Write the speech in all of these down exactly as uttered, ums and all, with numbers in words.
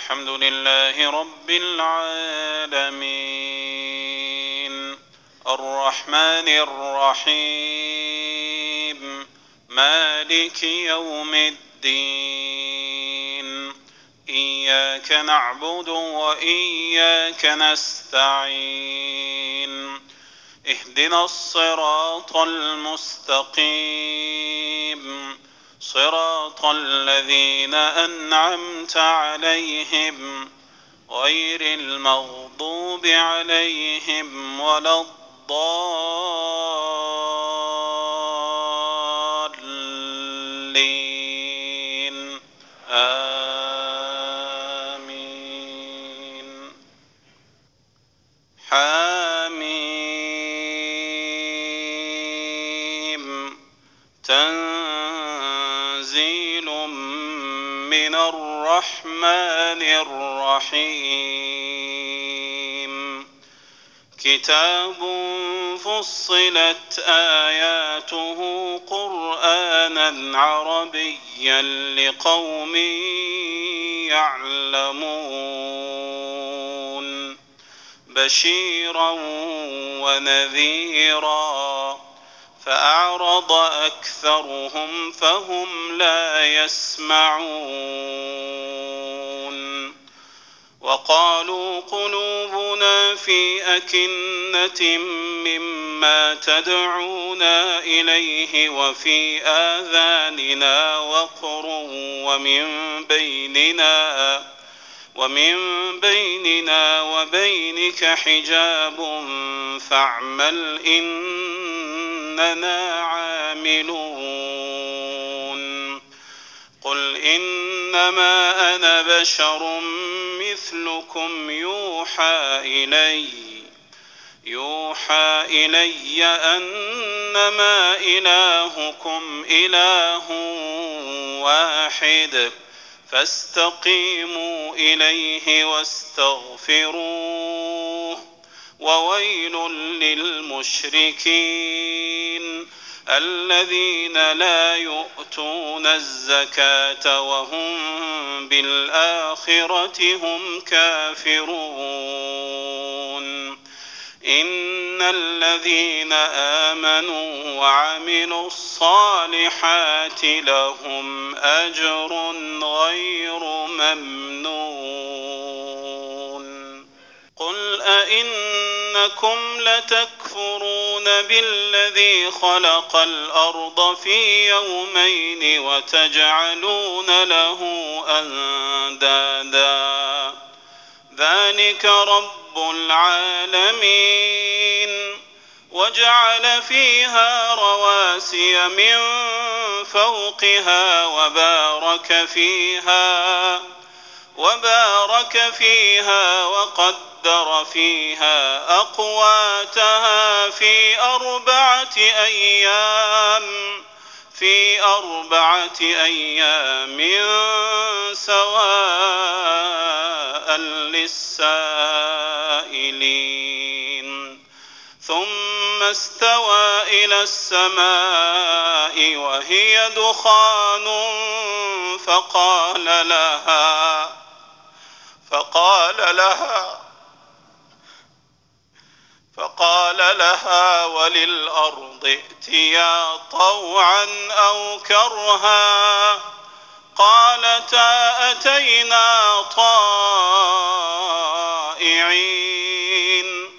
الحمد لله رب العالمين الرحمن الرحيم مالك يوم الدين إياك نعبد وإياك نستعين اهدنا الصراط المستقيم صراط الذين أنعمت عليهم غير المغضوب عليهم ولا الضالين آمين حميم تنزيل من الرحمن الرحيم كتاب فصلت آياته قرآنا عربيا لقوم يعلمون بشيرا ونذيرا فأعرض أكثرهم فهم لا يسمعون وقالوا قلوبنا في أكنة مما تدعونا إليه وفي آذاننا وقر ومن بيننا ومن بيننا وبينك حجاب فاعمل إننا عاملون قل إنما أنا بشر مثلكم يوحى إلي يوحى إلي أنما إلهكم إله واحد فاستقيموا إليه واستغفروه وويل للمشركين الذين لا يؤتون الزكاة وهم بالآخرة هم كافرون إن الذين آمنوا وعملوا الصالحات لهم أجر غير ممنون قل أئنكم لتكفرون بالذي خلق الأرض في يومين وتجعلون له أندادا ذلك رب العالمين وجعل فيها رواسي من فوقها وبارك فيها وبارك فيها وقدر فيها أقواتها في أربعة أيام في أربعة أيام سواء للسائلين ثم استوى إلى السماء وهي دخان فقال لها فقال لها فقال لها وللأرض ائتيا طوعا أو كرها قالتا أتينا طائعين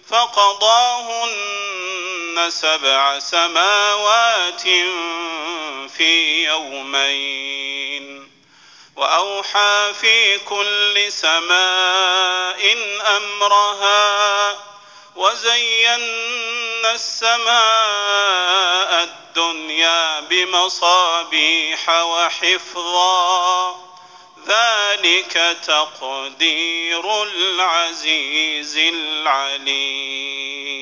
فقضاهن سبع سماوات في يومين وأوحى في كل سماء أمرها وزينا السماء الدنيا بمصابيح وحفظا ذلك تقدير العزيز العليم